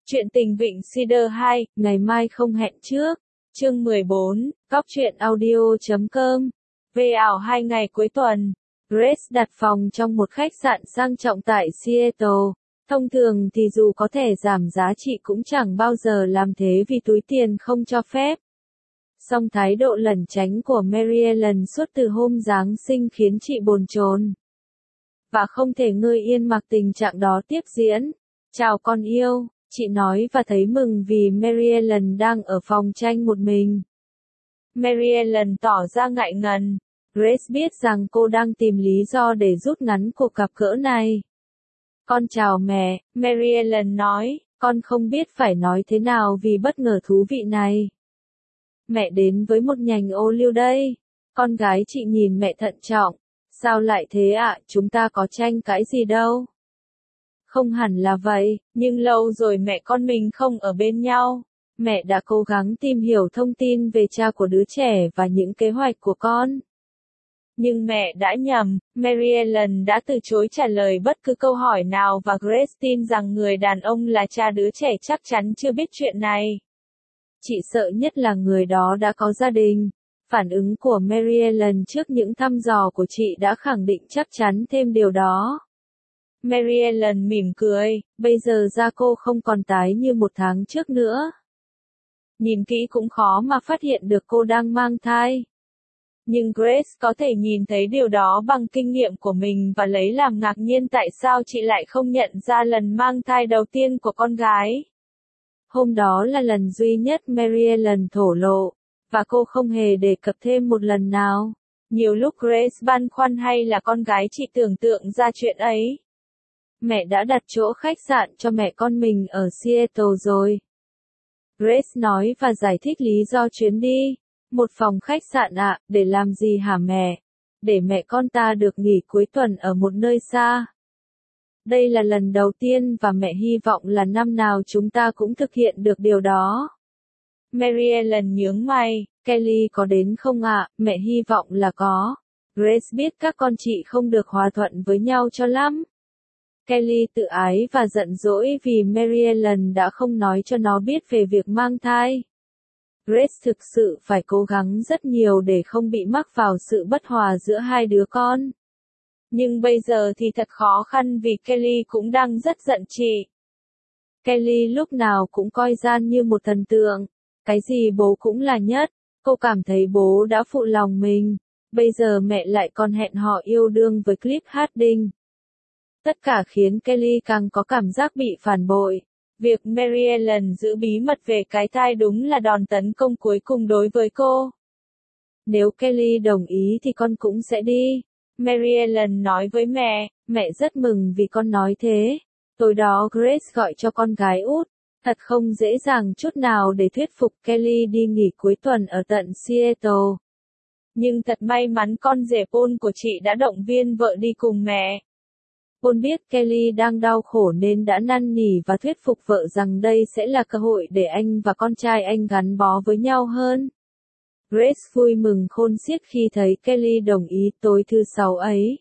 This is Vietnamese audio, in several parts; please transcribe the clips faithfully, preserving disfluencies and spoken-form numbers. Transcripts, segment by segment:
Chuyện tình Vịnh Cedar hai, ngày mai không hẹn trước. Chương mười bốn, Góc truyện audio chấm com. Về ảo hai ngày cuối tuần, Grace đặt phòng trong một khách sạn sang trọng tại Seattle. Thông thường thì dù có thể giảm giá chị cũng chẳng bao giờ làm thế vì túi tiền không cho phép. Song thái độ lẩn tránh của Mary Ellen suốt từ hôm Giáng sinh khiến chị bồn chồn. Và không thể ngơi yên mặc tình trạng đó tiếp diễn. Chào con yêu, chị nói và thấy mừng vì Mary Ellen đang ở phòng tranh một mình. Mary Ellen tỏ ra ngại ngần. Grace biết rằng cô đang tìm lý do để rút ngắn cuộc gặp gỡ này. Con chào mẹ, Mary Ellen nói, con không biết phải nói thế nào vì bất ngờ thú vị này. Mẹ đến với một nhành ô liu đây. Con gái chị nhìn mẹ thận trọng. Sao lại thế ạ, à? Chúng ta có tranh cãi gì đâu. Không hẳn là vậy, nhưng lâu rồi mẹ con mình không ở bên nhau. Mẹ đã cố gắng tìm hiểu thông tin về cha của đứa trẻ và những kế hoạch của con. Nhưng mẹ đã nhầm, Mary Ellen đã từ chối trả lời bất cứ câu hỏi nào và Grace tin rằng người đàn ông là cha đứa trẻ chắc chắn chưa biết chuyện này. Chị sợ nhất là người đó đã có gia đình. Phản ứng của Mary Ellen trước những thăm dò của chị đã khẳng định chắc chắn thêm điều đó. Mary Ellen mỉm cười, bây giờ da cô không còn tái như một tháng trước nữa. Nhìn kỹ cũng khó mà phát hiện được cô đang mang thai. Nhưng Grace có thể nhìn thấy điều đó bằng kinh nghiệm của mình và lấy làm ngạc nhiên tại sao chị lại không nhận ra lần mang thai đầu tiên của con gái. Hôm đó là lần duy nhất Mary Ellen thổ lộ, và cô không hề đề cập thêm một lần nào. Nhiều lúc Grace băn khoăn hay là con gái chị tưởng tượng ra chuyện ấy. Mẹ đã đặt chỗ khách sạn cho mẹ con mình ở Seattle rồi. Grace nói và giải thích lý do chuyến đi. Một phòng khách sạn ạ, à, để làm gì hả mẹ? Để mẹ con ta được nghỉ cuối tuần ở một nơi xa. Đây là lần đầu tiên và mẹ hy vọng là năm nào chúng ta cũng thực hiện được điều đó. Mary Ellen nhướng mày, Kelly có đến không ạ? À? Mẹ hy vọng là có. Grace biết các con chị không được hòa thuận với nhau cho lắm. Kelly tự ái và giận dỗi vì Mary Ellen đã không nói cho nó biết về việc mang thai. Grace thực sự phải cố gắng rất nhiều để không bị mắc vào sự bất hòa giữa hai đứa con. Nhưng bây giờ thì thật khó khăn vì Kelly cũng đang rất giận chị. Kelly lúc nào cũng coi Jan như một thần tượng. Cái gì bố cũng là nhất. Cô cảm thấy bố đã phụ lòng mình. Bây giờ mẹ lại còn hẹn hò yêu đương với Cliff Harding. Tất cả khiến Kelly càng có cảm giác bị phản bội. Việc Mary Ellen giữ bí mật về cái thai đúng là đòn tấn công cuối cùng đối với cô. Nếu Kelly đồng ý thì con cũng sẽ đi. Mary Ellen nói với mẹ, mẹ rất mừng vì con nói thế. Tối đó Grace gọi cho con gái út. Thật không dễ dàng chút nào để thuyết phục Kelly đi nghỉ cuối tuần ở tận Seattle. Nhưng thật may mắn con rể Paul của chị đã động viên vợ đi cùng mẹ. Paul biết Kelly đang đau khổ nên đã năn nỉ và thuyết phục vợ rằng đây sẽ là cơ hội để anh và con trai anh gắn bó với nhau hơn. Grace vui mừng khôn xiết khi thấy Kelly đồng ý tối thứ sáu ấy.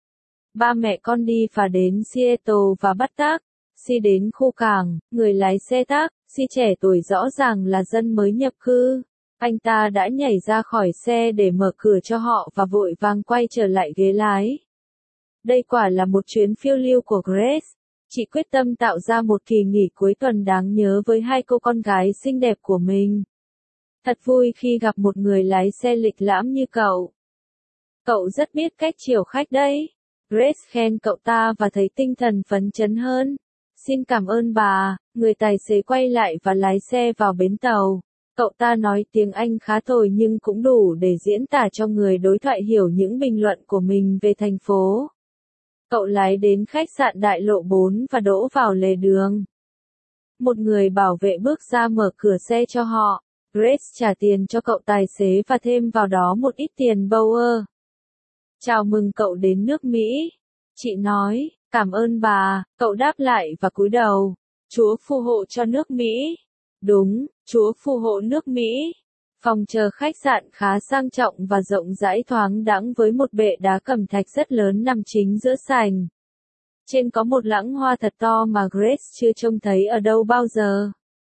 Ba mẹ con đi phà đến Seattle và bắt taxi. Si đến khu cảng, người lái xe taxi, si trẻ tuổi rõ ràng là dân mới nhập cư. Anh ta đã nhảy ra khỏi xe để mở cửa cho họ và vội vàng quay trở lại ghế lái. Đây quả là một chuyến phiêu lưu của Grace. Chị quyết tâm tạo ra một kỳ nghỉ cuối tuần đáng nhớ với hai cô con gái xinh đẹp của mình. Thật vui khi gặp một người lái xe lịch lãm như cậu. Cậu rất biết cách chiều khách đấy. Grace khen cậu ta và thấy tinh thần phấn chấn hơn. Xin cảm ơn bà, người tài xế quay lại và lái xe vào bến tàu. Cậu ta nói tiếng Anh khá tồi nhưng cũng đủ để diễn tả cho người đối thoại hiểu những bình luận của mình về thành phố. Cậu lái đến khách sạn đại lộ bốn và đỗ vào lề đường. Một người bảo vệ bước ra mở cửa xe cho họ. Grace trả tiền cho cậu tài xế và thêm vào đó một ít tiền Bauer. Chào mừng cậu đến nước Mỹ. Chị nói, cảm ơn bà, cậu đáp lại và cúi đầu. Chúa phù hộ cho nước Mỹ. Đúng, Chúa phù hộ nước Mỹ. Phòng chờ khách sạn khá sang trọng và rộng rãi thoáng đãng với một bệ đá cẩm thạch rất lớn nằm chính giữa sảnh. Trên có một lẵng hoa thật to mà Grace chưa trông thấy ở đâu bao giờ.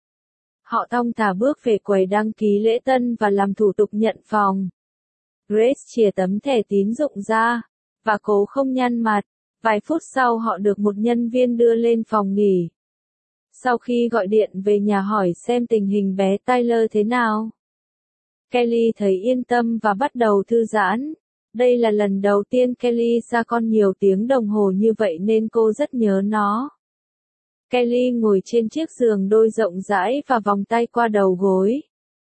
Họ thong thả bước về quầy đăng ký lễ tân và làm thủ tục nhận phòng. Grace chìa tấm thẻ tín dụng ra, và cố không nhăn mặt. Vài phút sau họ được một nhân viên đưa lên phòng nghỉ. Sau khi gọi điện về nhà hỏi xem tình hình bé Tyler thế nào, Kelly thấy yên tâm và bắt đầu thư giãn. Đây là lần đầu tiên Kelly xa con nhiều tiếng đồng hồ như vậy nên cô rất nhớ nó. Kelly ngồi trên chiếc giường đôi rộng rãi và vòng tay qua đầu gối.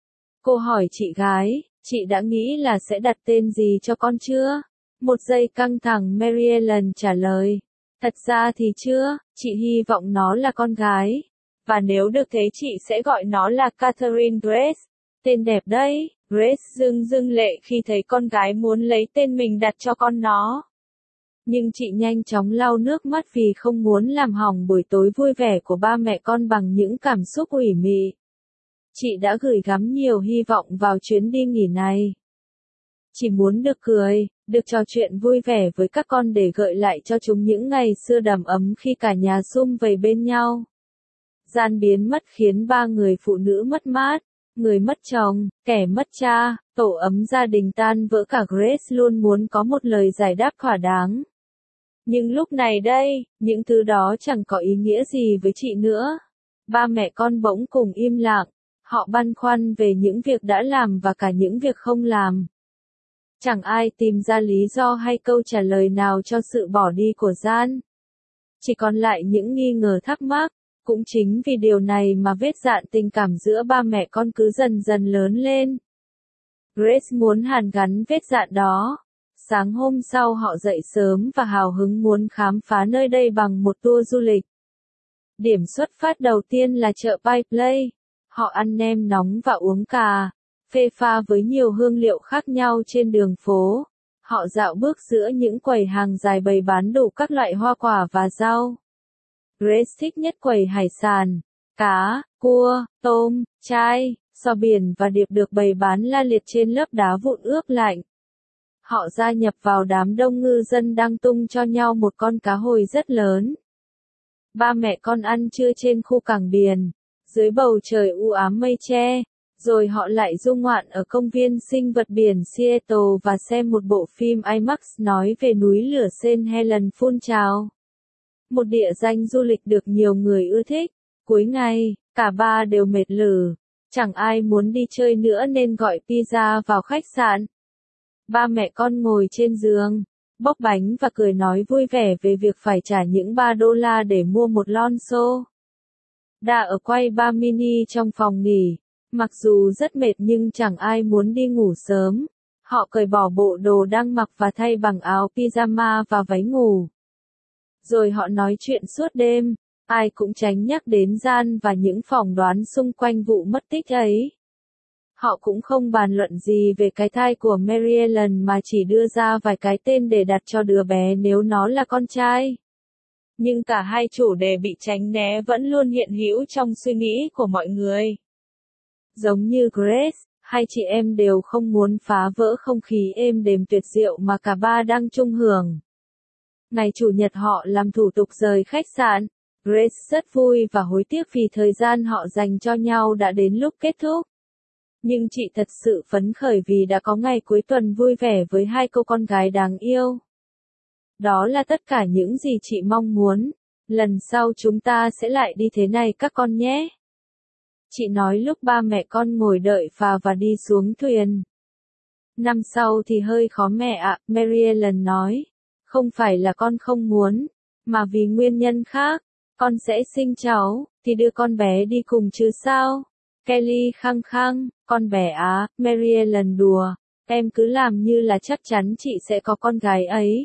Cô hỏi chị gái, chị đã nghĩ là sẽ đặt tên gì cho con chưa? Một giây căng thẳng Mary Ellen trả lời. Thật ra thì chưa, chị hy vọng nó là con gái. Và nếu được thế chị sẽ gọi nó là Catherine Grace. Tên đẹp đấy. Grace rưng rưng lệ khi thấy con gái muốn lấy tên mình đặt cho con nó. Nhưng chị nhanh chóng lau nước mắt vì không muốn làm hỏng buổi tối vui vẻ của ba mẹ con bằng những cảm xúc ủy mị. Chị đã gửi gắm nhiều hy vọng vào chuyến đi nghỉ này. Chỉ muốn được cười, được trò chuyện vui vẻ với các con để gợi lại cho chúng những ngày xưa đầm ấm khi cả nhà sum vầy bên nhau. Gian biến mất khiến ba người phụ nữ mất mát, người mất chồng, kẻ mất cha, tổ ấm gia đình tan vỡ cả Grace luôn muốn có một lời giải đáp thỏa đáng. Nhưng lúc này đây, những thứ đó chẳng có ý nghĩa gì với chị nữa. Ba mẹ con bỗng cùng im lặng, họ băn khoăn về những việc đã làm và cả những việc không làm. Chẳng ai tìm ra lý do hay câu trả lời nào cho sự bỏ đi của Gian. Chỉ còn lại những nghi ngờ thắc mắc. Cũng chính vì điều này mà vết dạn tình cảm giữa ba mẹ con cứ dần dần lớn lên. Grace muốn hàn gắn vết dạn đó. Sáng hôm sau họ dậy sớm và hào hứng muốn khám phá nơi đây bằng một tour du lịch. Điểm xuất phát đầu tiên là chợ Pike Place. Họ ăn nem nóng và uống cà phê pha với nhiều hương liệu khác nhau trên đường phố. Họ dạo bước giữa những quầy hàng dài bày bán đủ các loại hoa quả và rau. Grace thích nhất quầy hải sản, cá, cua, tôm, trai, sò biển và điệp được bày bán la liệt trên lớp đá vụn ướp lạnh. Họ gia nhập vào đám đông ngư dân đang tung cho nhau một con cá hồi rất lớn. Ba mẹ con ăn trưa trên khu cảng biển, dưới bầu trời u ám mây che, rồi họ lại du ngoạn ở công viên sinh vật biển Seattle và xem một bộ phim IMAX nói về núi lửa Saint Helen phun trào. Một địa danh du lịch được nhiều người ưa thích. Cuối ngày, cả ba đều mệt lử. Chẳng ai muốn đi chơi nữa nên gọi pizza vào khách sạn. Ba mẹ con ngồi trên giường, bóc bánh và cười nói vui vẻ về việc phải trả những ba đô la để mua một lon xô. Đã ở quay ba mini trong phòng nghỉ. Mặc dù rất mệt nhưng chẳng ai muốn đi ngủ sớm. Họ cởi bỏ bộ đồ đang mặc và thay bằng áo pyjama và váy ngủ. Rồi họ nói chuyện suốt đêm, ai cũng tránh nhắc đến Gian và những phỏng đoán xung quanh vụ mất tích ấy. Họ cũng không bàn luận gì về cái thai của Mary Ellen mà chỉ đưa ra vài cái tên để đặt cho đứa bé nếu nó là con trai. Nhưng cả hai chủ đề bị tránh né vẫn luôn hiện hữu trong suy nghĩ của mọi người. Giống như Grace, hai chị em đều không muốn phá vỡ không khí êm đềm tuyệt diệu mà cả ba đang chung hưởng. Ngày Chủ nhật họ làm thủ tục rời khách sạn. Grace rất vui và hối tiếc vì thời gian họ dành cho nhau đã đến lúc kết thúc. Nhưng chị thật sự phấn khởi vì đã có ngày cuối tuần vui vẻ với hai cô con gái đáng yêu. Đó là tất cả những gì chị mong muốn. Lần sau chúng ta sẽ lại đi thế này các con nhé. Chị nói lúc ba mẹ con ngồi đợi phà và đi xuống thuyền. Năm sau thì hơi khó mẹ ạ, Mary Ellen nói. Không phải là con không muốn, mà vì nguyên nhân khác. Con sẽ sinh cháu, thì đưa con bé đi cùng chứ sao? Kelly khăng khăng, con bé á, Mary Ellen đùa. Em cứ làm như là chắc chắn chị sẽ có con gái ấy.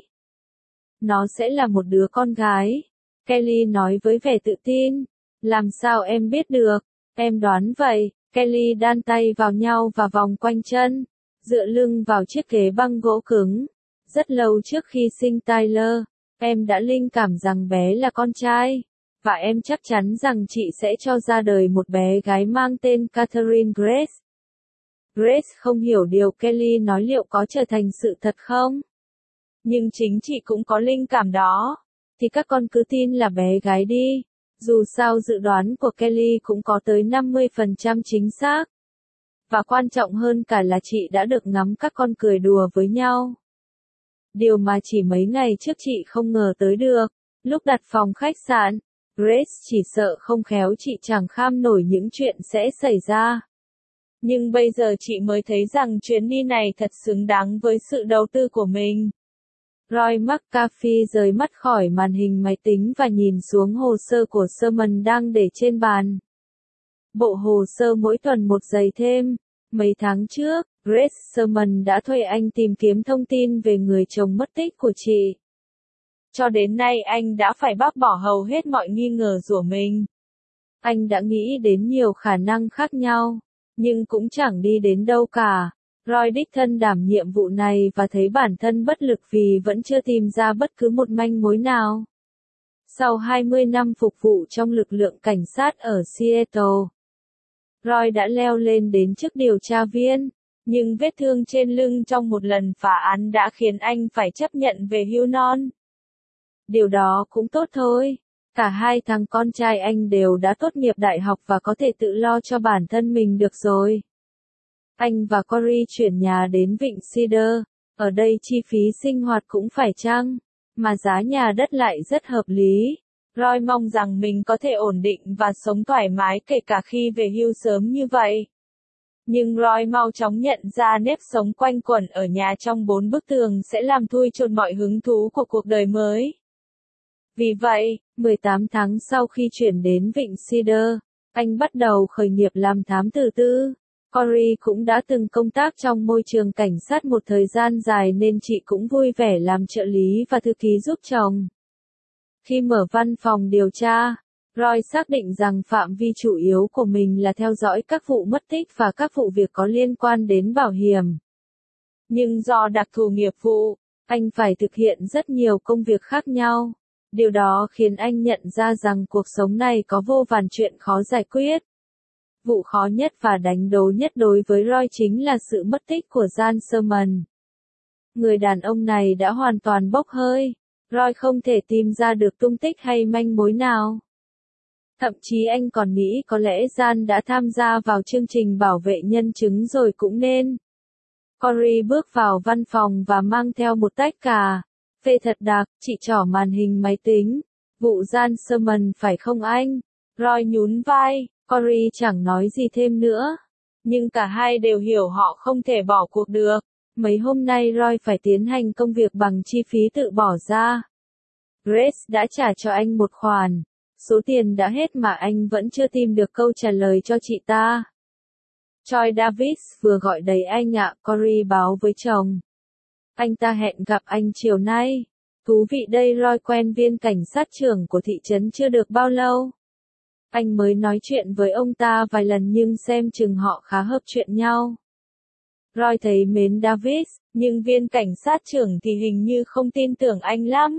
Nó sẽ là một đứa con gái. Kelly nói với vẻ tự tin. Làm sao em biết được? Em đoán vậy. Kelly đan tay vào nhau và vòng quanh chân, dựa lưng vào chiếc ghế băng gỗ cứng. Rất lâu trước khi sinh Tyler, em đã linh cảm rằng bé là con trai. Và em chắc chắn rằng chị sẽ cho ra đời một bé gái mang tên Catherine Grace. Grace không hiểu điều Kelly nói liệu có trở thành sự thật không? Nhưng chính chị cũng có linh cảm đó. thì các con cứ tin là bé gái đi. Dù sao dự đoán của Kelly cũng có tới năm mươi phần trăm chính xác. Và quan trọng hơn cả là chị đã được ngắm các con cười đùa với nhau. Điều mà chỉ mấy ngày trước chị không ngờ tới được. Lúc đặt phòng khách sạn, Grace chỉ sợ không khéo chị chẳng kham nổi những chuyện sẽ xảy ra. Nhưng bây giờ chị mới thấy rằng chuyến đi này thật xứng đáng với sự đầu tư của mình. Roy McCarthy rời mắt khỏi màn hình máy tính và nhìn xuống hồ sơ của Sherman đang để trên bàn. Bộ hồ sơ mỗi tuần một giây thêm. Mấy tháng trước, Grace Sherman đã thuê anh tìm kiếm thông tin về người chồng mất tích của chị. Cho đến nay anh đã phải bác bỏ hầu hết mọi nghi ngờ của mình. Anh đã nghĩ đến nhiều khả năng khác nhau, nhưng cũng chẳng đi đến đâu cả. Roy đích thân đảm nhiệm vụ này và thấy bản thân bất lực vì vẫn chưa tìm ra bất cứ một manh mối nào. Sau hai mươi năm phục vụ trong lực lượng cảnh sát ở Seattle, Roy đã leo lên đến chức điều tra viên, nhưng vết thương trên lưng trong một lần phá án đã khiến anh phải chấp nhận về hưu non. Điều đó cũng tốt thôi. Cả hai thằng con trai anh đều đã tốt nghiệp đại học và có thể tự lo cho bản thân mình được rồi. Anh và Corey chuyển nhà đến Vịnh Cedar, ở đây chi phí sinh hoạt cũng phải chăng, mà giá nhà đất lại rất hợp lý. Roy mong rằng mình có thể ổn định và sống thoải mái kể cả khi về hưu sớm như vậy. Nhưng Roy mau chóng nhận ra nếp sống quanh quẩn ở nhà trong bốn bức tường sẽ làm thui chột mọi hứng thú của cuộc đời mới. Vì vậy, mười tám tháng sau khi chuyển đến Vịnh Cedar, anh bắt đầu khởi nghiệp làm thám tử tư. Corey cũng đã từng công tác trong môi trường cảnh sát một thời gian dài nên chị cũng vui vẻ làm trợ lý và thư ký giúp chồng. Khi mở văn phòng điều tra, Roy xác định rằng phạm vi chủ yếu của mình là theo dõi các vụ mất tích và các vụ việc có liên quan đến bảo hiểm. Nhưng do đặc thù nghiệp vụ, anh phải thực hiện rất nhiều công việc khác nhau. Điều đó khiến anh nhận ra rằng cuộc sống này có vô vàn chuyện khó giải quyết. Vụ khó nhất và đánh đố nhất đối với Roy chính là sự mất tích của Jan Sherman. Người đàn ông này đã hoàn toàn bốc hơi. Roy không thể tìm ra được tung tích hay manh mối nào. Thậm chí anh còn nghĩ có lẽ Jan đã tham gia vào chương trình bảo vệ nhân chứng rồi cũng nên. Corey bước vào văn phòng và mang theo một tách cà phê thật đặc, chị trỏ màn hình máy tính. Vụ Jan Sherman phải không anh? Roy nhún vai, Corey chẳng nói gì thêm nữa. Nhưng cả hai đều hiểu họ không thể bỏ cuộc được. Mấy hôm nay Roy phải tiến hành công việc bằng chi phí tự bỏ ra. Grace đã trả cho anh một khoản. Số tiền đã hết mà anh vẫn chưa tìm được câu trả lời cho chị ta. Troy Davis vừa gọi đầy anh ạ, Corey báo với chồng. Anh ta hẹn gặp anh chiều nay. Thú vị đây, Roy quen viên cảnh sát trưởng của thị trấn chưa được bao lâu. Anh mới nói chuyện với ông ta vài lần nhưng xem chừng họ khá hợp chuyện nhau. Roy thấy mến Davis, nhưng viên cảnh sát trưởng thì hình như không tin tưởng anh lắm.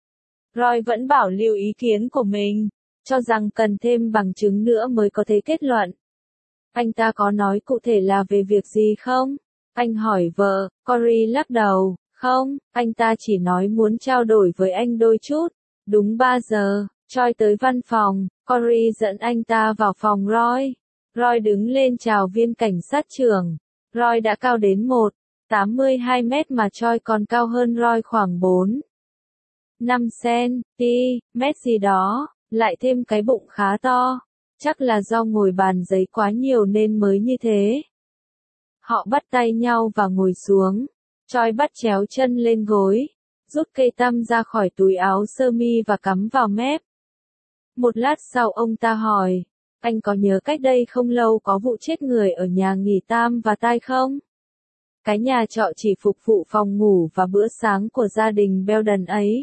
Roy vẫn bảo lưu ý kiến của mình, cho rằng cần thêm bằng chứng nữa mới có thể kết luận. Anh ta có nói cụ thể là về việc gì không? Anh hỏi vợ. Corey lắc đầu. Không, anh ta chỉ nói muốn trao đổi với anh đôi chút. Đúng ba giờ, Troy tới văn phòng, Corey dẫn anh ta vào phòng Roy. Roy đứng lên chào viên cảnh sát trưởng. Roy đã cao đến một phẩy tám mươi hai mét mà Troy còn cao hơn Roy khoảng bốn phẩy năm xăng-ti-mét gì đó, lại thêm cái bụng khá to. Chắc là do ngồi bàn giấy quá nhiều nên mới như thế. Họ bắt tay nhau và ngồi xuống. Troy bắt chéo chân lên gối, rút cây tăm ra khỏi túi áo sơ mi và cắm vào mép. Một lát sau ông ta hỏi, anh có nhớ cách đây không lâu có vụ chết người ở nhà nghỉ Tam và Tai không? Cái nhà trọ chỉ phục vụ phòng ngủ và bữa sáng của gia đình Belden ấy.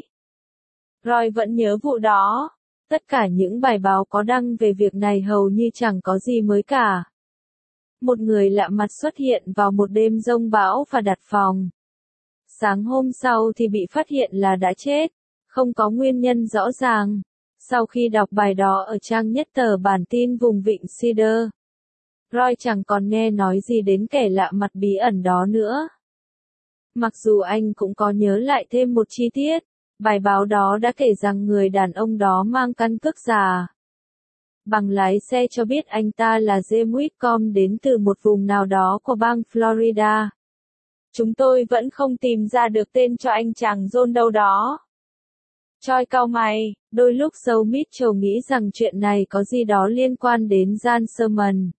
Roy vẫn nhớ vụ đó. Tất cả những bài báo có đăng về việc này hầu như chẳng có gì mới cả. Một người lạ mặt xuất hiện vào một đêm giông bão và đặt phòng. Sáng hôm sau thì bị phát hiện là đã chết, không có nguyên nhân rõ ràng. Sau khi đọc bài đó ở trang nhất tờ bản tin vùng Vịnh Cedar, Roy chẳng còn nghe nói gì đến kẻ lạ mặt bí ẩn đó nữa. Mặc dù anh cũng có nhớ lại thêm một chi tiết, Bài báo đó đã kể rằng người đàn ông đó mang căn cước giả. Bằng lái xe cho biết anh ta là James Whitcomb đến từ một vùng nào đó của bang Florida. Chúng tôi vẫn không tìm ra được tên cho anh chàng John đâu đó. Choi cau mày, đôi lúc Joe Mitchell nghĩ rằng chuyện này có gì đó liên quan đến Jan Sherman.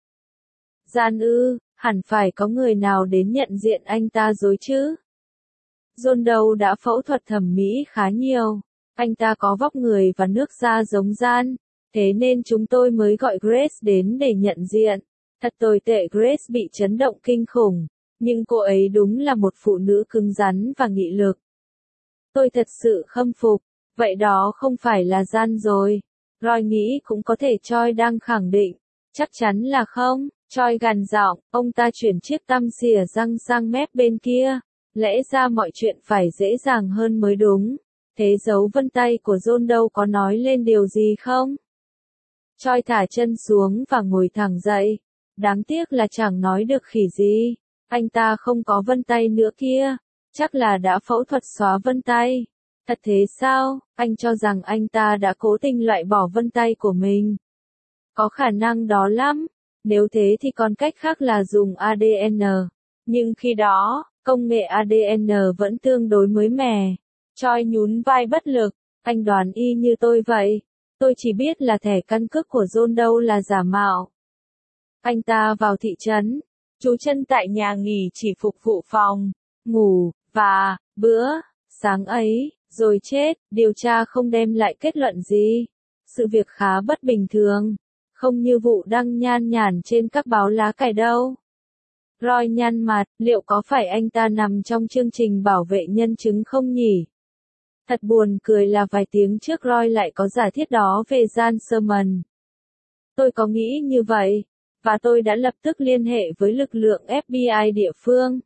Jan ư, hẳn phải có người nào đến nhận diện anh ta rồi chứ. John Doe đã phẫu thuật thẩm mỹ khá nhiều. Anh ta có vóc người và nước da giống Jan, thế nên chúng tôi mới gọi Grace đến để nhận diện. Thật tồi tệ, Grace bị chấn động kinh khủng, nhưng cô ấy đúng là một phụ nữ cứng rắn và nghị lực. Tôi thật sự khâm phục. Vậy đó không phải là Jan rồi. Roy nghĩ cũng có thể. Choi đang khẳng định. Chắc chắn là không. Choi gằn giọng, ông ta chuyển chiếc tăm xìa răng sang mép bên kia. Lẽ ra mọi chuyện phải dễ dàng hơn mới đúng. Thế dấu vân tay của John Doe có nói lên điều gì không? Choi thả chân xuống và ngồi thẳng dậy. Đáng tiếc là chẳng nói được khỉ gì. Anh ta không có vân tay nữa kia. Chắc là đã phẫu thuật xóa vân tay. Thật thế sao? Anh cho rằng anh ta đã cố tình loại bỏ vân tay của mình. Có khả năng đó lắm. Nếu thế thì còn cách khác là dùng a đê en. Nhưng khi đó, công nghệ a đê en vẫn tương đối mới mẻ. Choi nhún vai bất lực. Anh đoán y như tôi vậy. Tôi chỉ biết là thẻ căn cước của John Doe là giả mạo. Anh ta vào thị trấn, trú chân tại nhà nghỉ chỉ phục vụ phòng, ngủ, và, bữa, sáng ấy, rồi chết. Điều tra không đem lại kết luận gì. Sự việc khá bất bình thường. Không như vụ đăng nhan nhản trên các báo lá cải đâu. Roy nhăn mặt, liệu có phải anh ta nằm trong chương trình bảo vệ nhân chứng không nhỉ? Thật buồn cười là vài tiếng trước Roy lại có giả thiết đó về Jan Sherman. Tôi có nghĩ như vậy, và tôi đã lập tức liên hệ với lực lượng ép bê i địa phương.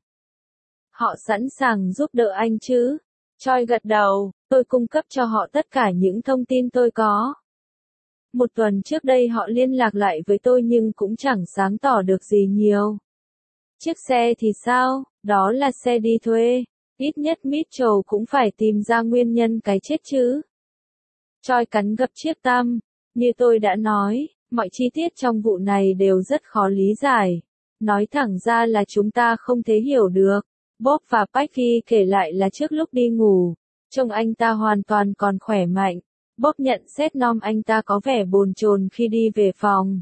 Họ sẵn sàng giúp đỡ anh chứ? Choi gật đầu, tôi cung cấp cho họ tất cả những thông tin tôi có. Một tuần trước đây họ liên lạc lại với tôi nhưng cũng chẳng sáng tỏ được gì nhiều. Chiếc xe thì sao? Đó là xe đi thuê. Ít nhất Mitchell cũng phải tìm ra nguyên nhân cái chết chứ. Choi cắn gập chiếc tăm. Như tôi đã nói, mọi chi tiết trong vụ này đều rất khó lý giải. Nói thẳng ra là chúng ta không thể hiểu được. Bob và Peggy kể lại là trước lúc đi ngủ, trông anh ta hoàn toàn còn khỏe mạnh. Bob nhận xét Nom anh ta có vẻ bồn chồn khi đi về phòng.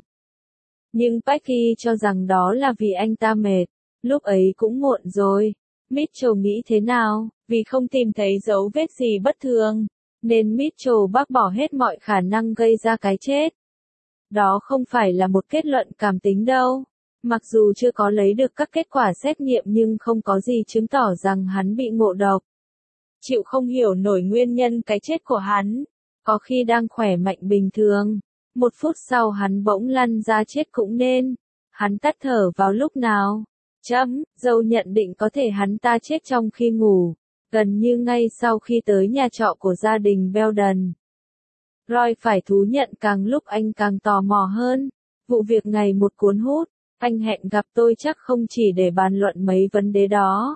Nhưng Peggy cho rằng đó là vì anh ta mệt. Lúc ấy cũng muộn rồi. Mitchell nghĩ thế nào? Vì không tìm thấy dấu vết gì bất thường, nên Mitchell bác bỏ hết mọi khả năng gây ra cái chết. Đó không phải là một kết luận cảm tính đâu. Mặc dù chưa có lấy được các kết quả xét nghiệm nhưng không có gì chứng tỏ rằng hắn bị ngộ độc. Chịu không hiểu nổi nguyên nhân cái chết của hắn. Có khi đang khỏe mạnh bình thường. Một phút sau hắn bỗng lăn ra chết cũng nên. Hắn tắt thở vào lúc nào? Chấm, dâu nhận định có thể hắn ta chết trong khi ngủ. Gần như ngay sau khi tới nhà trọ của gia đình Belden. Roy phải thú nhận càng lúc anh càng tò mò hơn. Vụ việc ngày một cuốn hút. Anh hẹn gặp tôi chắc không chỉ để bàn luận mấy vấn đề đó.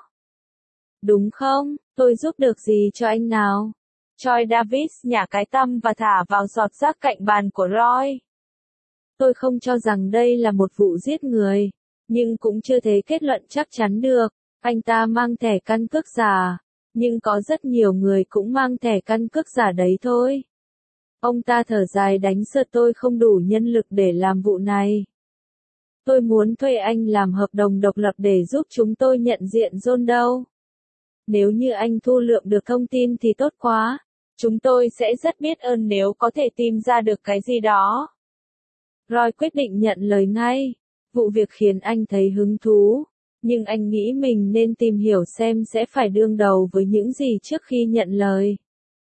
Đúng không? Tôi giúp được gì cho anh nào? Choi Davis nhả cái tăm và thả vào giọt rác cạnh bàn của Roy. Tôi không cho rằng đây là một vụ giết người, nhưng cũng chưa thể kết luận chắc chắn được. Anh ta mang thẻ căn cước giả, nhưng có rất nhiều người cũng mang thẻ căn cước giả đấy thôi. Ông ta thở dài đánh sượt tôi không đủ nhân lực để làm vụ này. Tôi muốn thuê anh làm hợp đồng độc lập để giúp chúng tôi nhận diện John Doe. Nếu như anh thu lượm được thông tin thì tốt quá. Chúng tôi sẽ rất biết ơn nếu có thể tìm ra được cái gì đó. Roy quyết định nhận lời ngay. Vụ việc khiến anh thấy hứng thú. Nhưng anh nghĩ mình nên tìm hiểu xem sẽ phải đương đầu với những gì trước khi nhận lời.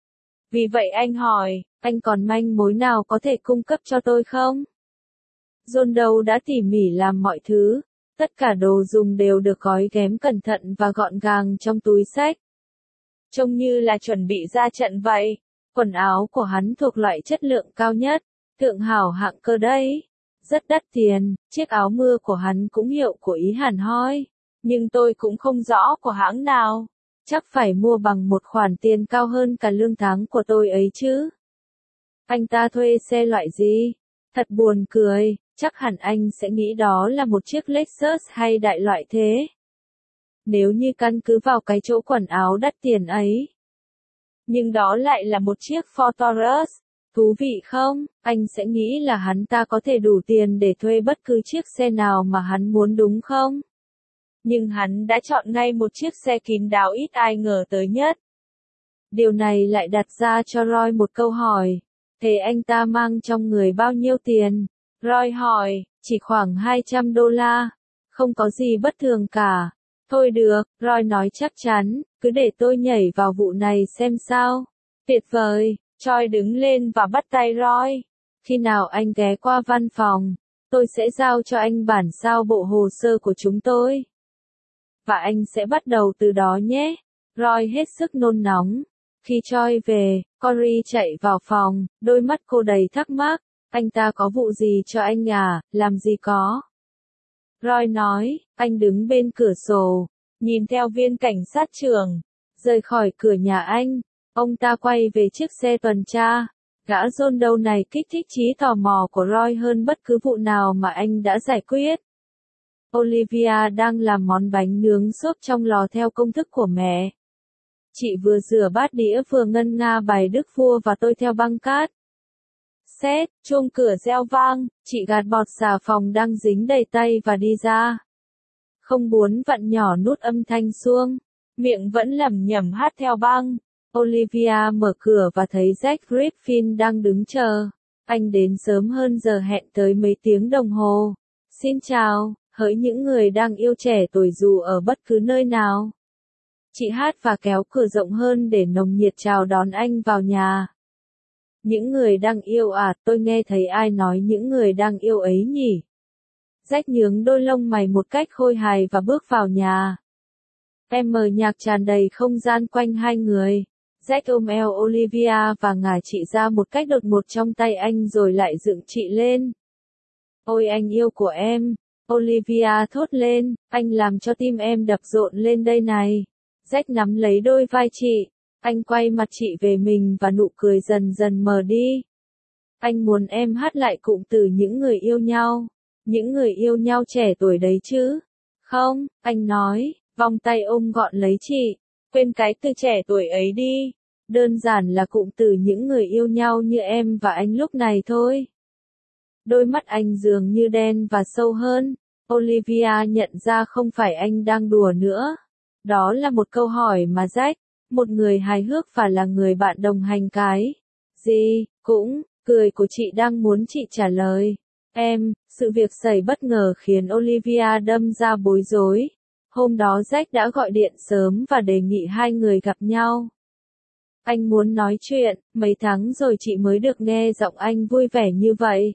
Vì vậy anh hỏi, anh còn manh mối nào có thể cung cấp cho tôi không? John Doe đã tỉ mỉ làm mọi thứ. Tất cả đồ dùng đều được gói ghém cẩn thận và gọn gàng trong túi xách. Trông như là chuẩn bị ra trận vậy. Quần áo của hắn thuộc loại chất lượng cao nhất, thượng hảo hạng cơ đấy. Rất đắt tiền, chiếc áo mưa của hắn cũng hiệu của Ý hẳn hoi. Nhưng tôi cũng không rõ của hãng nào. Chắc phải mua bằng một khoản tiền cao hơn cả lương tháng của tôi ấy chứ. Anh ta thuê xe loại gì? Thật buồn cười, chắc hẳn anh sẽ nghĩ đó là một chiếc Lexus hay đại loại thế. Nếu như căn cứ vào cái chỗ quần áo đắt tiền ấy. Nhưng đó lại là một chiếc Ford Taurus. Thú vị không? Anh sẽ nghĩ là hắn ta có thể đủ tiền để thuê bất cứ chiếc xe nào mà hắn muốn đúng không? Nhưng hắn đã chọn ngay một chiếc xe kín đáo ít ai ngờ tới nhất. Điều này lại đặt ra cho Roy một câu hỏi. Thế anh ta mang trong người bao nhiêu tiền? Roy hỏi, chỉ khoảng hai trăm đô la. Không có gì bất thường cả. Thôi được, Roy nói chắc chắn, cứ để tôi nhảy vào vụ này xem sao. Tuyệt vời, Choi đứng lên và bắt tay Roy. Khi nào anh ghé qua văn phòng, tôi sẽ giao cho anh bản sao bộ hồ sơ của chúng tôi. Và anh sẽ bắt đầu từ đó nhé. Roy hết sức nôn nóng. Khi Choi về, Cory chạy vào phòng, đôi mắt cô đầy thắc mắc. Anh ta có vụ gì cho anh à, làm gì có? Roy nói, anh đứng bên cửa sổ, nhìn theo viên cảnh sát trưởng, rời khỏi cửa nhà anh. Ông ta quay về chiếc xe tuần tra. Gã John Doe này kích thích trí tò mò của Roy hơn bất cứ vụ nào mà anh đã giải quyết. Olivia đang làm món bánh nướng xốp trong lò theo công thức của mẹ. Chị vừa rửa bát đĩa vừa ngân nga bài Đức Vua và Tôi theo băng cát. Xét, chuông cửa reo vang, chị gạt bọt xà phòng đang dính đầy tay và đi ra. Không muốn vặn nhỏ nút âm thanh xuông, miệng vẫn lẩm nhẩm hát theo băng. Olivia mở cửa và thấy Jack Griffin đang đứng chờ. Anh đến sớm hơn giờ hẹn tới mấy tiếng đồng hồ. Xin chào, hỡi những người đang yêu trẻ tuổi dù ở bất cứ nơi nào. Chị hát và kéo cửa rộng hơn để nồng nhiệt chào đón anh vào nhà. Những người đang yêu à, tôi nghe thấy ai nói những người đang yêu ấy nhỉ? Jack nhướng đôi lông mày một cách khôi hài và bước vào nhà. Em mở nhạc tràn đầy không gian quanh hai người. Jack ôm eo Olivia và ngả chị ra một cách đột ngột trong tay anh rồi lại dựng chị lên. Ôi anh yêu của em, Olivia thốt lên, anh làm cho tim em đập rộn lên đây này. Jack nắm lấy đôi vai chị, anh quay mặt chị về mình và nụ cười dần dần mờ đi. Anh muốn em hát lại cụm từ những người yêu nhau, những người yêu nhau trẻ tuổi đấy chứ. Không, anh nói, vòng tay ôm gọn lấy chị, quên cái từ trẻ tuổi ấy đi. Đơn giản là cụm từ những người yêu nhau như em và anh lúc này thôi. Đôi mắt anh dường như đen và sâu hơn. Olivia nhận ra không phải anh đang đùa nữa. Đó là một câu hỏi mà Jack, một người hài hước và là người bạn đồng hành cái gì, cũng, cười của chị đang muốn chị trả lời. Em, sự việc xảy bất ngờ khiến Olivia đâm ra bối rối. Hôm đó Jack đã gọi điện sớm và đề nghị hai người gặp nhau. Anh muốn nói chuyện, mấy tháng rồi chị mới được nghe giọng anh vui vẻ như vậy.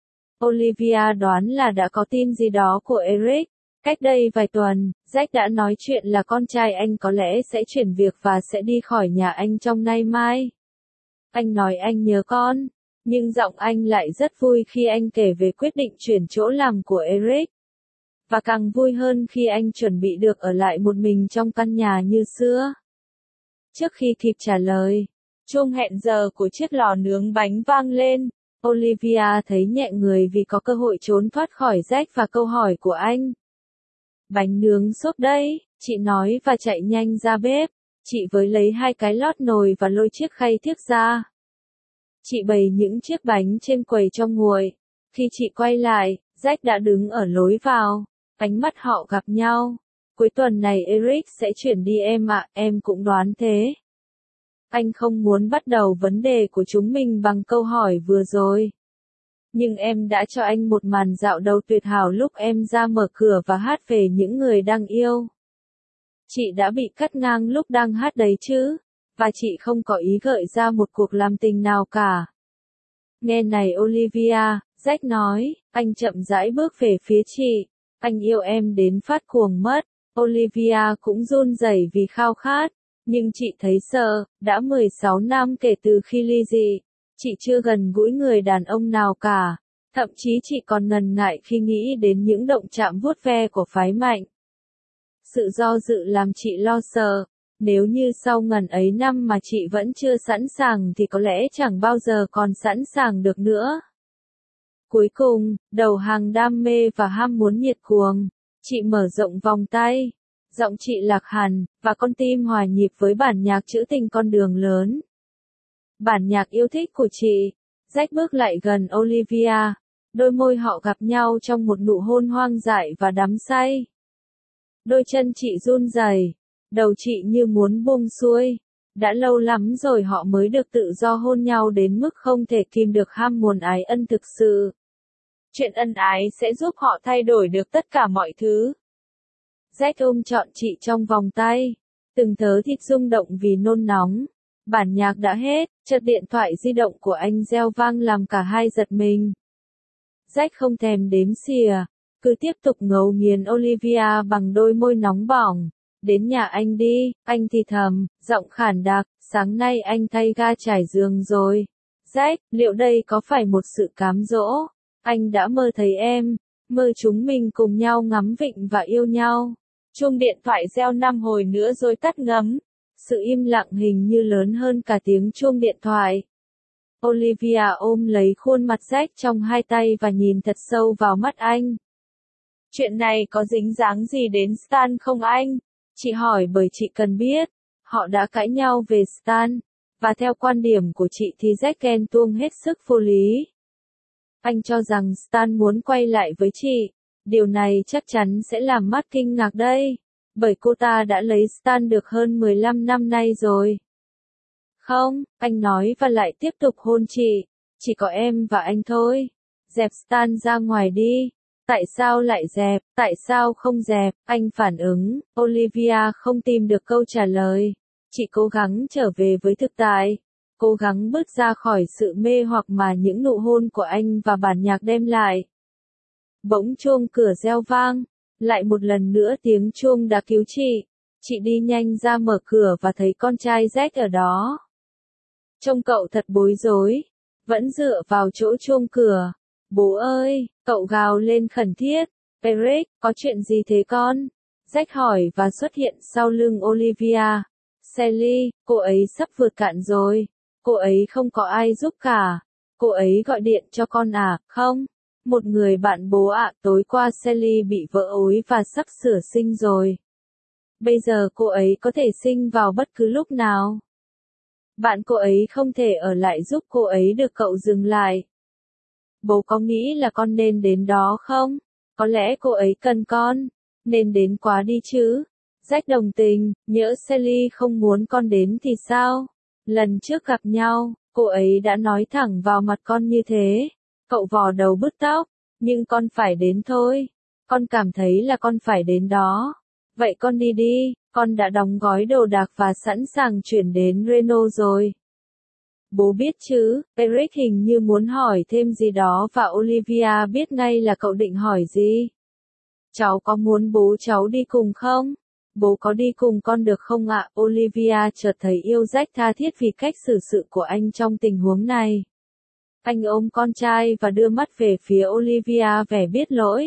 Olivia đoán là đã có tin gì đó của Eric. Cách đây vài tuần, Jack đã nói chuyện là con trai anh có lẽ sẽ chuyển việc và sẽ đi khỏi nhà anh trong nay mai. Anh nói anh nhớ con, nhưng giọng anh lại rất vui khi anh kể về quyết định chuyển chỗ làm của Eric. Và càng vui hơn khi anh chuẩn bị được ở lại một mình trong căn nhà như xưa. Trước khi kịp trả lời, chuông hẹn giờ của chiếc lò nướng bánh vang lên. Olivia thấy nhẹ người vì có cơ hội trốn thoát khỏi Jack và câu hỏi của anh. Bánh nướng xốp đây, chị nói và chạy nhanh ra bếp. Chị với lấy hai cái lót nồi và lôi chiếc khay thiếc ra. Chị bày những chiếc bánh trên quầy cho nguội. Khi chị quay lại, Jack đã đứng ở lối vào. Ánh mắt họ gặp nhau. Cuối tuần này Eric sẽ chuyển đi em ạ, em cũng đoán thế. Anh không muốn bắt đầu vấn đề của chúng mình bằng câu hỏi vừa rồi. Nhưng em đã cho anh một màn dạo đầu tuyệt hảo lúc em ra mở cửa và hát về những người đang yêu. Chị đã bị cắt ngang lúc đang hát đấy chứ, và chị không có ý gợi ra một cuộc làm tình nào cả. Nghe này Olivia, Jack nói, anh chậm rãi bước về phía chị. Anh yêu em đến phát cuồng mất. Olivia cũng run rẩy vì khao khát. Nhưng chị thấy sợ, đã mười sáu năm kể từ khi ly dị. Chị chưa gần gũi người đàn ông nào cả. Thậm chí chị còn ngần ngại khi nghĩ đến những động chạm vuốt ve của phái mạnh. Sự do dự làm chị lo sợ. Nếu như sau ngần ấy năm mà chị vẫn chưa sẵn sàng thì có lẽ chẳng bao giờ còn sẵn sàng được nữa. Cuối cùng, đầu hàng đam mê và ham muốn nhiệt cuồng, chị mở rộng vòng tay. Giọng chị lạc hẳn, và con tim hòa nhịp với bản nhạc trữ tình con đường lớn. Bản nhạc yêu thích của chị. Jack bước lại gần Olivia. Đôi môi họ gặp nhau trong một nụ hôn hoang dại và đắm say. Đôi chân chị run rẩy, đầu chị như muốn buông xuôi. Đã lâu lắm rồi họ mới được tự do hôn nhau đến mức không thể kìm được ham muốn ái ân thực sự. Chuyện ân ái sẽ giúp họ thay đổi được tất cả mọi thứ. Jack ôm trọn chị trong vòng tay. Từng thớ thịt rung động vì nôn nóng. Bản nhạc đã hết, chợt điện thoại di động của anh reo vang làm cả hai giật mình. Jack không thèm đếm xỉa, cứ tiếp tục ngấu nghiến Olivia bằng đôi môi nóng bỏng. Đến nhà anh đi, anh thì thầm, giọng khản đặc, sáng nay anh thay ga trải giường rồi. Jack, liệu đây có phải một sự cám dỗ? Anh đã mơ thấy em, mơ chúng mình cùng nhau ngắm vịnh và yêu nhau. Chuông điện thoại reo năm hồi nữa rồi tắt ngấm. Sự im lặng hình như lớn hơn cả tiếng chuông điện thoại. Olivia ôm lấy khuôn mặt Jack trong hai tay và nhìn thật sâu vào mắt anh. Chuyện này có dính dáng gì đến Stan không anh? Chị hỏi bởi chị cần biết. Họ đã cãi nhau về Stan, và theo quan điểm của chị thì Jack ghen tuông hết sức vô lý. Anh cho rằng Stan muốn quay lại với chị. Điều này chắc chắn sẽ làm Matt kinh ngạc đây, bởi cô ta đã lấy Stan được hơn mười lăm năm nay rồi. Không, anh nói và lại tiếp tục hôn chị. Chỉ có em và anh thôi. Dẹp Stan ra ngoài đi. Tại sao lại dẹp, tại sao không dẹp, anh phản ứng. Olivia không tìm được câu trả lời. Chị cố gắng trở về với thực tại. Cố gắng bước ra khỏi sự mê hoặc mà những nụ hôn của anh và bản nhạc đem lại. Bỗng chuông cửa reo vang. Lại một lần nữa tiếng chuông đã cứu chị. Chị đi nhanh ra mở cửa và thấy con trai Jack ở đó. Trông cậu thật bối rối. Vẫn dựa vào chỗ chuông cửa. Bố ơi, cậu gào lên khẩn thiết. Eric, có chuyện gì thế con? Jack hỏi và xuất hiện sau lưng Olivia. Sally, cô ấy sắp vượt cạn rồi. Cô ấy không có ai giúp cả. Cô ấy gọi điện cho con à, không? Một người bạn bố ạ, tối qua Sally bị vỡ ối và sắp sửa sinh rồi. Bây giờ cô ấy có thể sinh vào bất cứ lúc nào. Bạn cô ấy không thể ở lại giúp cô ấy được, cậu dừng lại. Bố có nghĩ là con nên đến đó không? Có lẽ cô ấy cần con. Nên đến quá đi chứ. Jack đồng tình, nhỡ Sally không muốn con đến thì sao? Lần trước gặp nhau, cô ấy đã nói thẳng vào mặt con như thế. Cậu vò đầu bứt tóc, nhưng con phải đến thôi. Con cảm thấy là con phải đến đó. Vậy con đi đi, con đã đóng gói đồ đạc và sẵn sàng chuyển đến Reno rồi. Bố biết chứ, Eric hình như muốn hỏi thêm gì đó và Olivia biết ngay là cậu định hỏi gì. Cháu có muốn bố cháu đi cùng không? Bố có đi cùng con được không ạ? Olivia chợt thấy yêu Jack tha thiết vì cách xử sự của anh trong tình huống này. Anh ôm con trai và đưa mắt về phía Olivia vẻ biết lỗi.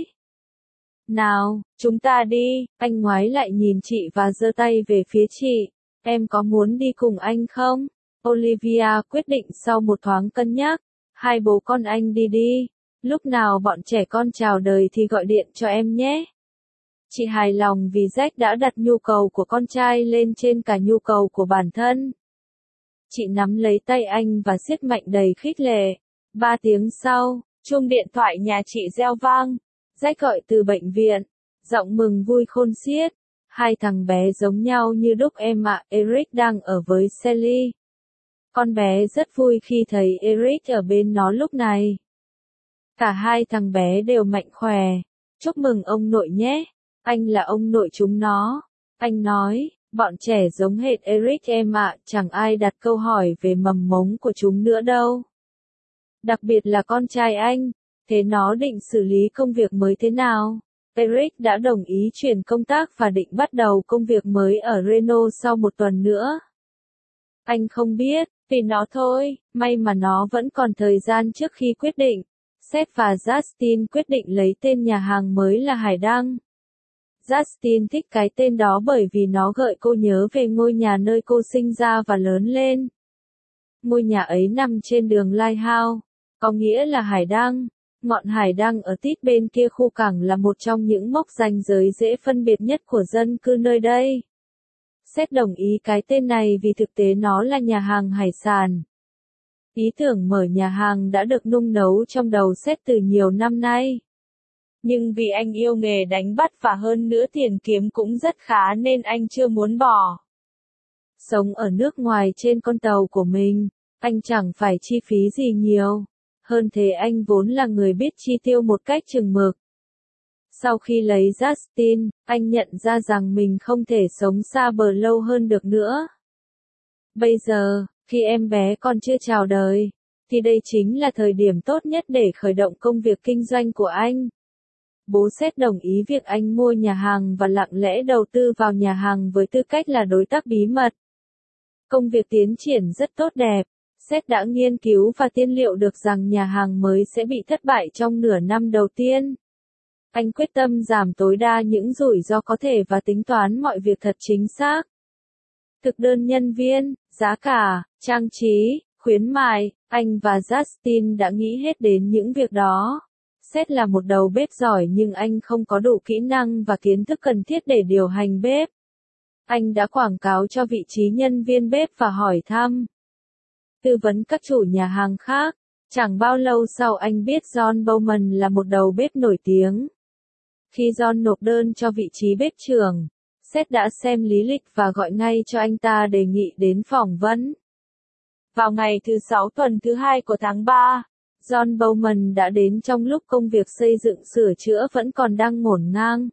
Nào, chúng ta đi, anh ngoái lại nhìn chị và giơ tay về phía chị. Em có muốn đi cùng anh không? Olivia quyết định sau một thoáng cân nhắc. Hai bố con anh đi đi. Lúc nào bọn trẻ con chào đời thì gọi điện cho em nhé. Chị hài lòng vì Jack đã đặt nhu cầu của con trai lên trên cả nhu cầu của bản thân. Chị nắm lấy tay anh và siết mạnh đầy khích lệ. Ba tiếng sau, chuông điện thoại nhà chị reo vang. Jack gọi từ bệnh viện. Giọng mừng vui khôn xiết. Hai thằng bé giống nhau như đúc em ạ. Eric đang ở với Sally. Con bé rất vui khi thấy Eric ở bên nó lúc này. Cả hai thằng bé đều mạnh khỏe. Chúc mừng ông nội nhé. Anh là ông nội chúng nó. Anh nói, bọn trẻ giống hệt Eric em ạ, chẳng ai đặt câu hỏi về mầm mống của chúng nữa đâu. Đặc biệt là con trai anh. Thế nó định xử lý công việc mới thế nào? Eric đã đồng ý chuyển công tác và định bắt đầu công việc mới ở Reno sau một tuần nữa. Anh không biết, vì nó thôi, may mà nó vẫn còn thời gian trước khi quyết định. Seth và Justin quyết định lấy tên nhà hàng mới là Hải Đăng. Justin thích cái tên đó bởi vì nó gợi cô nhớ về ngôi nhà nơi cô sinh ra và lớn lên. Ngôi nhà ấy nằm trên đường Lighthouse, có nghĩa là hải đăng. Ngọn hải đăng ở tít bên kia khu cảng là một trong những mốc ranh giới dễ phân biệt nhất của dân cư nơi đây. Seth đồng ý cái tên này vì thực tế nó là nhà hàng hải sản. Ý tưởng mở nhà hàng đã được nung nấu trong đầu Seth từ nhiều năm nay. Nhưng vì anh yêu nghề đánh bắt và hơn nữa tiền kiếm cũng rất khá nên anh chưa muốn bỏ. Sống ở nước ngoài trên con tàu của mình, anh chẳng phải chi phí gì nhiều. Hơn thế anh vốn là người biết chi tiêu một cách chừng mực. Sau khi lấy Justin, anh nhận ra rằng mình không thể sống xa bờ lâu hơn được nữa. Bây giờ, khi em bé còn chưa chào đời, thì đây chính là thời điểm tốt nhất để khởi động công việc kinh doanh của anh. Bố Seth đồng ý việc anh mua nhà hàng và lặng lẽ đầu tư vào nhà hàng với tư cách là đối tác bí mật. Công việc tiến triển rất tốt đẹp. Seth đã nghiên cứu và tiên liệu được rằng nhà hàng mới sẽ bị thất bại trong nửa năm đầu tiên. Anh quyết tâm giảm tối đa những rủi ro có thể và tính toán mọi việc thật chính xác. Thực đơn nhân viên, giá cả, trang trí, khuyến mại, anh và Justin đã nghĩ hết đến những việc đó. Seth là một đầu bếp giỏi nhưng anh không có đủ kỹ năng và kiến thức cần thiết để điều hành bếp. Anh đã quảng cáo cho vị trí nhân viên bếp và hỏi thăm, tư vấn các chủ nhà hàng khác. Chẳng bao lâu sau anh biết John Bowman là một đầu bếp nổi tiếng. Khi John nộp đơn cho vị trí bếp trưởng, Seth đã xem lý lịch và gọi ngay cho anh ta đề nghị đến phỏng vấn. Vào ngày thứ sáu tuần thứ hai của tháng ba, John Bowman đã đến trong lúc công việc xây dựng sửa chữa vẫn còn đang ngổn ngang.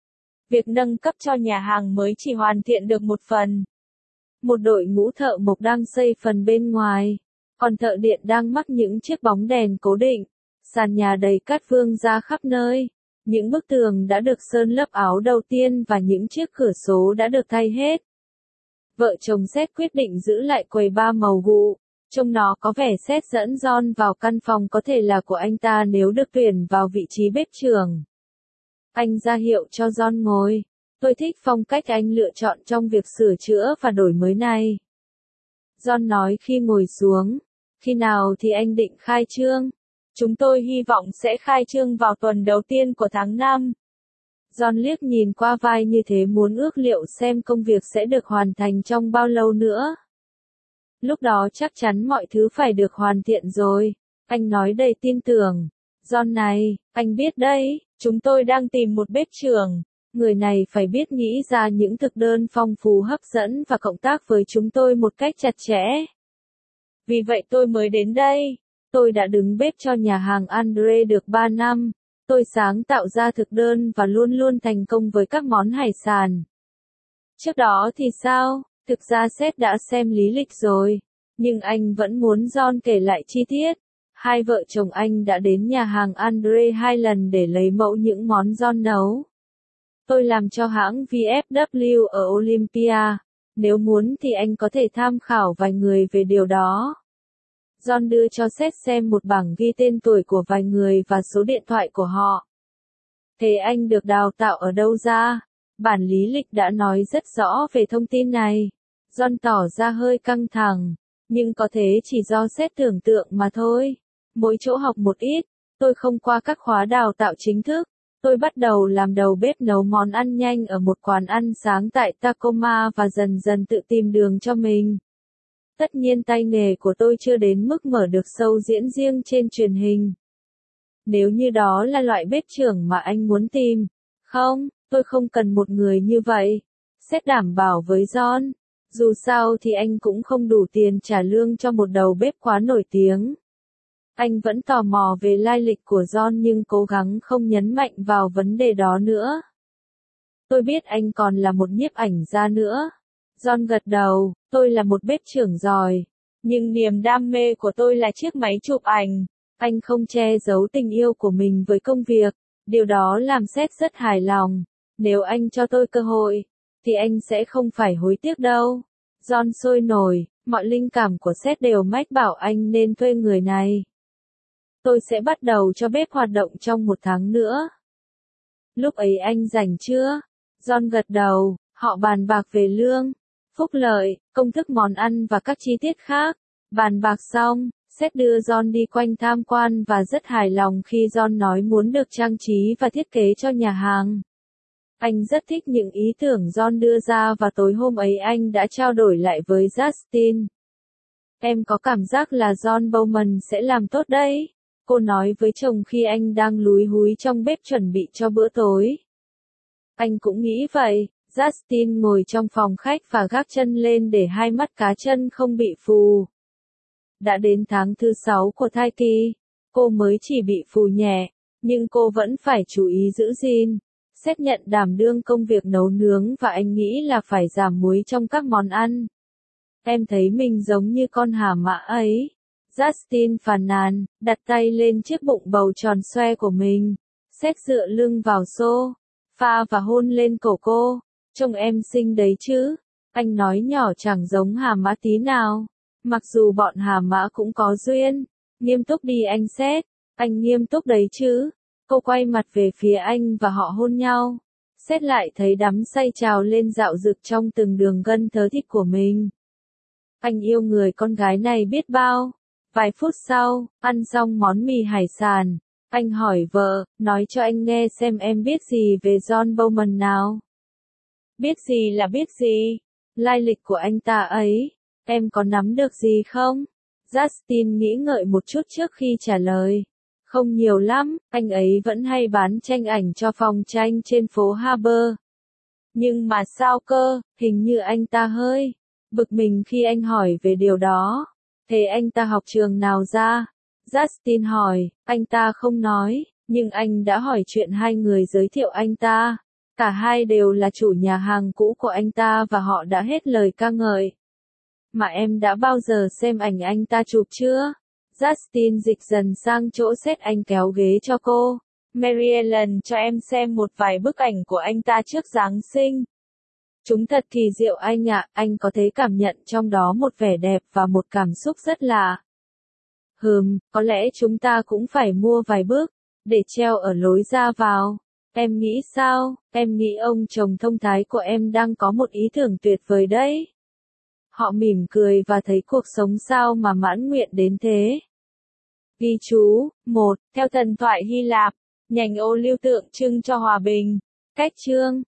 Việc nâng cấp cho nhà hàng mới chỉ hoàn thiện được một phần. Một đội ngũ thợ mộc đang xây phần bên ngoài, còn thợ điện đang mắc những chiếc bóng đèn cố định. Sàn nhà đầy cát vương ra khắp nơi. Những bức tường đã được sơn lớp áo đầu tiên và những chiếc cửa sổ đã được thay hết. Vợ chồng Seth quyết định giữ lại quầy bar màu gụ. Trông nó có vẻ Seth dẫn John vào căn phòng có thể là của anh ta nếu được tuyển vào vị trí bếp trưởng. Anh ra hiệu cho John ngồi. Tôi thích phong cách anh lựa chọn trong việc sửa chữa và đổi mới này. John nói khi ngồi xuống. Khi nào thì anh định khai trương? Chúng tôi hy vọng sẽ khai trương vào tuần đầu tiên của tháng năm. John liếc nhìn qua vai như thế muốn ước liệu xem công việc sẽ được hoàn thành trong bao lâu nữa. Lúc đó chắc chắn mọi thứ phải được hoàn thiện rồi. Anh nói đầy tin tưởng. John này, anh biết đấy, chúng tôi đang tìm một bếp trưởng. Người này phải biết nghĩ ra những thực đơn phong phú hấp dẫn và cộng tác với chúng tôi một cách chặt chẽ. Vì vậy tôi mới đến đây. Tôi đã đứng bếp cho nhà hàng Andre được ba năm. Tôi sáng tạo ra thực đơn và luôn luôn thành công với các món hải sản. Trước đó thì sao? Thực ra Seth đã xem lý lịch rồi. Nhưng anh vẫn muốn John kể lại chi tiết. Hai vợ chồng anh đã đến nhà hàng Andre hai lần để lấy mẫu những món John nấu. Tôi làm cho hãng vê ép vê ở Olympia. Nếu muốn thì anh có thể tham khảo vài người về điều đó. John đưa cho Seth xem một bảng ghi tên tuổi của vài người và số điện thoại của họ. Thế anh được đào tạo ở đâu ra? Bản lý lịch đã nói rất rõ về thông tin này. John tỏ ra hơi căng thẳng, nhưng có thể chỉ do Seth tưởng tượng mà thôi. Mỗi chỗ học một ít, tôi không qua các khóa đào tạo chính thức. Tôi bắt đầu làm đầu bếp nấu món ăn nhanh ở một quán ăn sáng tại Tacoma và dần dần tự tìm đường cho mình. Tất nhiên tay nghề của tôi chưa đến mức mở được show diễn riêng trên truyền hình. Nếu như đó là loại bếp trưởng mà anh muốn tìm. Không, tôi không cần một người như vậy. Seth đảm bảo với John. Dù sao thì anh cũng không đủ tiền trả lương cho một đầu bếp quá nổi tiếng. Anh vẫn tò mò về lai lịch của John nhưng cố gắng không nhấn mạnh vào vấn đề đó nữa. Tôi biết anh còn là một nhiếp ảnh gia nữa. John gật đầu, tôi là một bếp trưởng giỏi. Nhưng niềm đam mê của tôi là chiếc máy chụp ảnh. Anh không che giấu tình yêu của mình với công việc. Điều đó làm Seth rất hài lòng. Nếu anh cho tôi cơ hội, thì anh sẽ không phải hối tiếc đâu. John sôi nổi, mọi linh cảm của Seth đều mách bảo anh nên thuê người này. Tôi sẽ bắt đầu cho bếp hoạt động trong một tháng nữa. Lúc ấy anh rảnh chưa? John gật đầu, họ bàn bạc về lương, phúc lợi, công thức món ăn và các chi tiết khác. Bàn bạc xong, Seth đưa John đi quanh tham quan và rất hài lòng khi John nói muốn được trang trí và thiết kế cho nhà hàng. Anh rất thích những ý tưởng John đưa ra và tối hôm ấy anh đã trao đổi lại với Justin. Em có cảm giác là John Bowman sẽ làm tốt đấy, cô nói với chồng khi anh đang lúi húi trong bếp chuẩn bị cho bữa tối. Anh cũng nghĩ vậy. Justin ngồi trong phòng khách và gác chân lên để hai mắt cá chân không bị phù. Đã đến tháng thứ sáu của thai kỳ, cô mới chỉ bị phù nhẹ, nhưng cô vẫn phải chú ý giữ gìn. Seth nhận đảm đương công việc nấu nướng và anh nghĩ là phải giảm muối trong các món ăn. Em thấy mình giống như con hà mã ấy. Justin phàn nàn, đặt tay lên chiếc bụng bầu tròn xoe của mình. Seth dựa lưng vào xô, pha và hôn lên cổ cô. Trông em xinh đấy chứ. Anh nói nhỏ chẳng giống hà mã tí nào. Mặc dù bọn hà mã cũng có duyên. Nghiêm túc đi anh Seth. Anh nghiêm túc đấy chứ. Cô quay mặt về phía anh và họ hôn nhau. Seth lại thấy đắm say trào lên dạo dực trong từng đường gân thớ thịt của mình. Anh yêu người con gái này biết bao. Vài phút sau, ăn xong món mì hải sản, anh hỏi vợ, nói cho anh nghe xem em biết gì về John Bowman nào. Biết gì là biết gì? Lai lịch của anh ta ấy, em có nắm được gì không? Justin nghĩ ngợi một chút trước khi trả lời. Không nhiều lắm, anh ấy vẫn hay bán tranh ảnh cho phòng tranh trên phố Harbour. Nhưng mà sao cơ, hình như anh ta hơi bực mình khi anh hỏi về điều đó. Thế anh ta học trường nào ra? Justin hỏi, anh ta không nói, nhưng anh đã hỏi chuyện hai người giới thiệu anh ta. Cả hai đều là chủ nhà hàng cũ của anh ta và họ đã hết lời ca ngợi. Mà em đã bao giờ xem ảnh anh ta chụp chưa? Justin dịch dần sang chỗ Seth, anh kéo ghế cho cô. Mary Ellen cho em xem một vài bức ảnh của anh ta trước Giáng sinh. Chúng thật kỳ diệu anh ạ, anh có thể cảm nhận trong đó một vẻ đẹp và một cảm xúc rất lạ. Hừm, có lẽ chúng ta cũng phải mua vài bức, để treo ở lối ra vào. Em nghĩ sao? Em nghĩ ông chồng thông thái của em đang có một ý tưởng tuyệt vời đấy. Họ mỉm cười và thấy cuộc sống sao mà mãn nguyện đến thế. Ghi chú, một. Theo thần thoại Hy Lạp, nhành ô liu tượng trưng cho hòa bình. Cách chương